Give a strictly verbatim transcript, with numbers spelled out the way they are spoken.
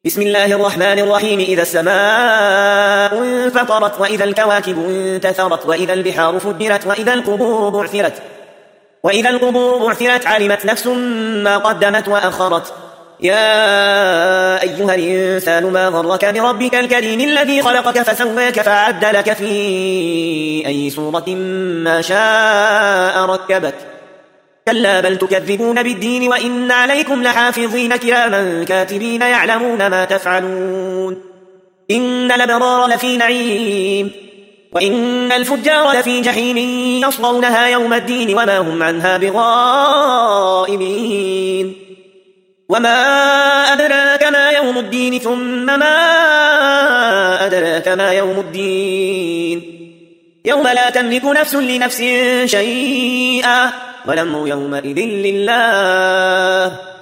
بسم الله الرحمن الرحيم. إذا السماء انفطرت وإذا الكواكب انتثرت وإذا البحار فجرت وإذا القبور بعثرت وإذا القبور بعثرت علمت نفس ما قدمت وأخرت. يا أيها الإنسان ما غرك بربك الكريم الذي خلقك فسواك فعدلك في أي صورة ما شاء ركبك. كلا بل تكذبون بالدين وإن عليكم لحافظين كراما كاتبين يعلمون ما تفعلون. إن الأبرار لفي نعيم وإن الفجار لفي جحيم يصلونها يوم الدين وما هم عنها بغائبين. وما أدراك ما يوم الدين ثم ما أدراك ما يوم الدين يوم لا تملك نفس لنفس شيئا والأمر يومئذ لله.